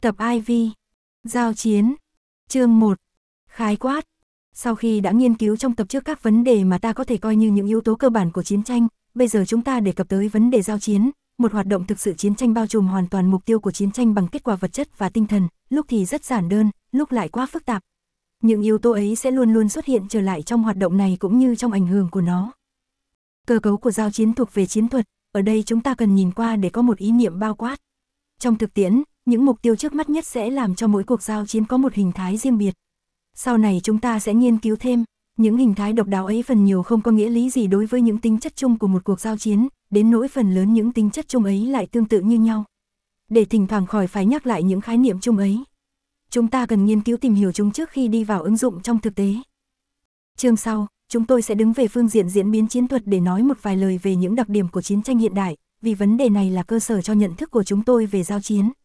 Tập IV. Giao chiến. Chương 1. Khái quát. Sau khi đã nghiên cứu trong tập trước các vấn đề mà ta có thể coi như những yếu tố cơ bản của chiến tranh, bây giờ chúng ta đề cập tới vấn đề giao chiến, một hoạt động thực sự chiến tranh bao trùm hoàn toàn mục tiêu của chiến tranh bằng kết quả vật chất và tinh thần, lúc thì rất giản đơn, lúc lại quá phức tạp. Những yếu tố ấy sẽ luôn luôn xuất hiện trở lại trong hoạt động này cũng như trong ảnh hưởng của nó. Cơ cấu của giao chiến thuộc về chiến thuật, ở đây chúng ta cần nhìn qua để có một ý niệm bao quát. Trong thực tiễn, những mục tiêu trước mắt nhất sẽ làm cho mỗi cuộc giao chiến có một hình thái riêng biệt. Sau này chúng ta sẽ nghiên cứu thêm, những hình thái độc đáo ấy phần nhiều không có nghĩa lý gì đối với những tính chất chung của một cuộc giao chiến, đến nỗi phần lớn những tính chất chung ấy lại tương tự như nhau. Để thỉnh thoảng khỏi phải nhắc lại những khái niệm chung ấy, chúng ta cần nghiên cứu tìm hiểu chúng trước khi đi vào ứng dụng trong thực tế. Chương sau, chúng tôi sẽ đứng về phương diện diễn biến chiến thuật để nói một vài lời về những đặc điểm của chiến tranh hiện đại, vì vấn đề này là cơ sở cho nhận thức của chúng tôi về giao chiến.